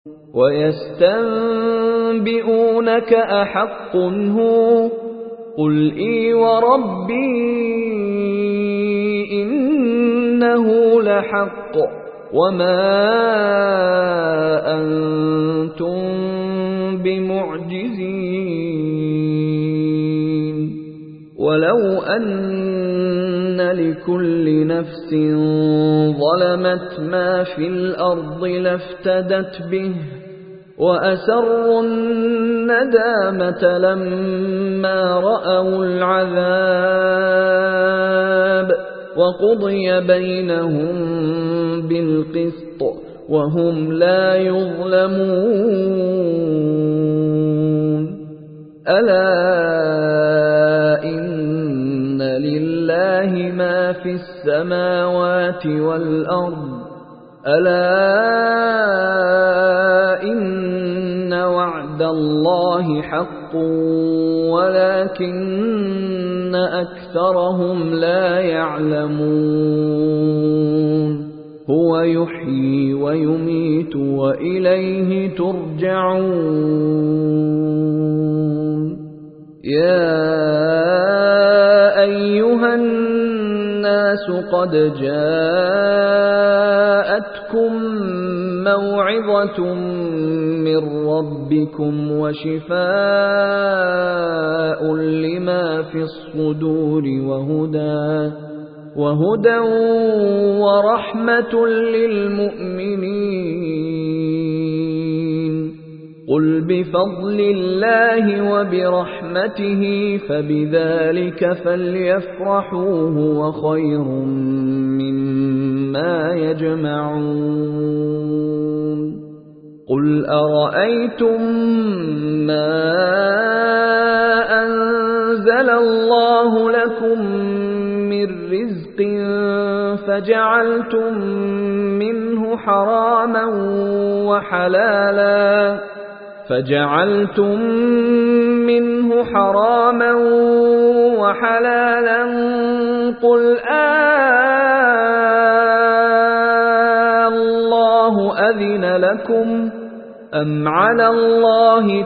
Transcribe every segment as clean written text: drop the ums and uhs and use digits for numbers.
ويستنبئونك أحق هو قل إي وربي إنه لحق وما أنتم بمعجزين ولو أن لكل نفس ظلمت ما في الأرض لافتدت به وأسروا الندامة لما رأوا العذاب وقضي بينهم بالقسط وهم لا يظلمون ألا إن لله ما في السماوات والأرض ألا إن وعد الله حق ولكن أكثرهم لا يعلمون هو يحيي ويميت وإليه ترجعون يا أيها الناس قد جاءتكم موعظة من ربكم وشفاء لما في الصدور وهدى ورحمة للمؤمنين قل بفضل الله وبرحمته فبذلك فليفرحوا هو خير مما يجمعون قل أرأيتم ما أنزل الله لكم من رزق فجعلتم منه حراما وحلالا قل الله أذن لكم أم على الله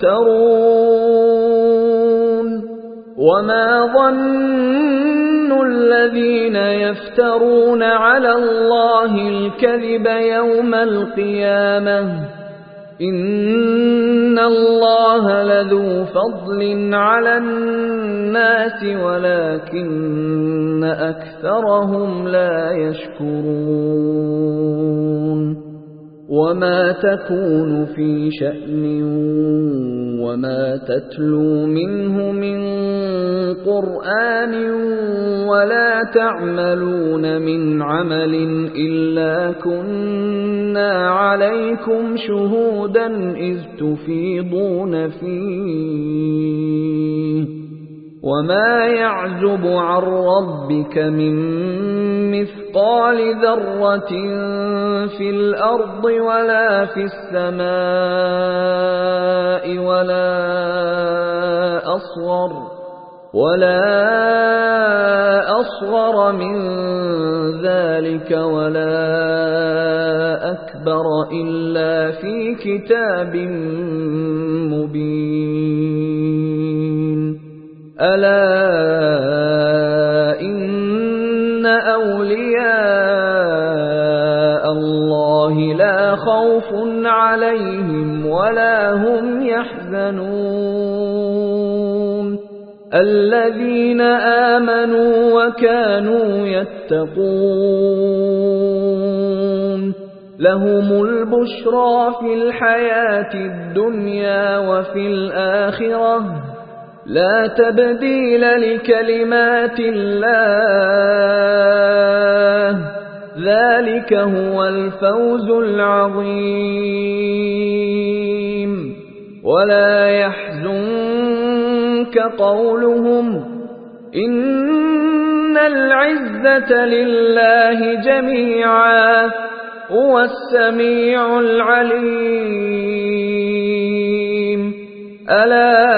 تفترون وما ظن الذين يفترون على الله الكذب يوم القيامة إن الله لذو فضل على الناس ولكن أكثرهم لا يشكرون وما تكون في شأن وما تتلو منه من قرآن ولا تعملون من عمل إلا كنا عليكم شهودا إذ تفيضون فيه وما يعزب عن ربك من مثقال ذرة في الأرض ولا في السماء ولا أصغر من ذلك ولا أكبر إلا في كتاب مبين ألا إن أولياء الله لا خوف عليهم ولا هم يحزنون الذين آمنوا وكانوا يتقون لهم البشرى في الحياة الدنيا وفي الآخرة لا تبديل لكلمات الله ذلك هو الفوز العظيم ولا يحزنك قولهم إن العزة لله جميعا هو السميع العليم ألا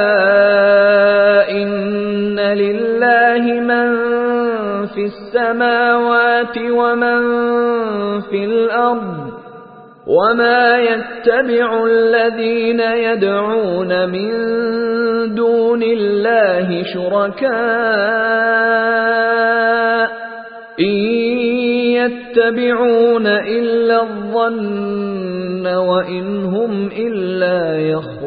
إن لله من في السماوات ومن في الأرض وما يتبع الذين يدعون من دون الله شركاء إن يتبعون إلا الظن وإن هم إلا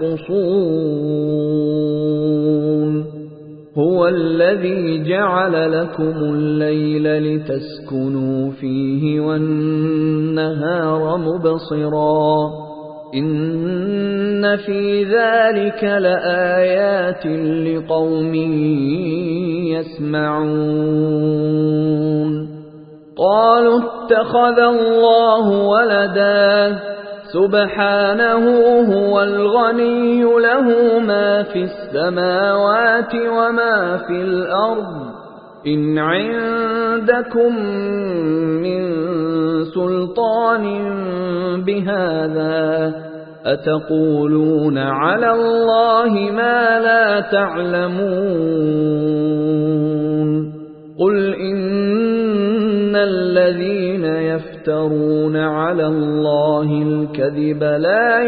يخرصون هو الذي جعل لكم الليل لتسكنوا فيه والنهار مبصرا إن في ذلك لآيات لقوم يسمعون قالوا اتخذ الله ولدا سبحانه هو الغني له ما في السماوات وما في الأرض إن عندكم من سلطان بهذا أتقولون على الله ما لا تعلمون قل إن الذين يفترون على الله الكذب لا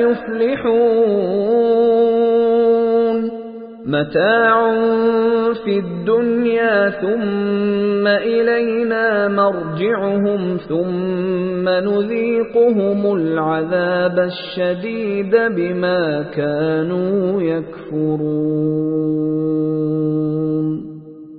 يفلحون متاع في الدنيا ثم إلينا مرجعهم ثم نذيقهم العذاب الشديد بما كانوا يكفرون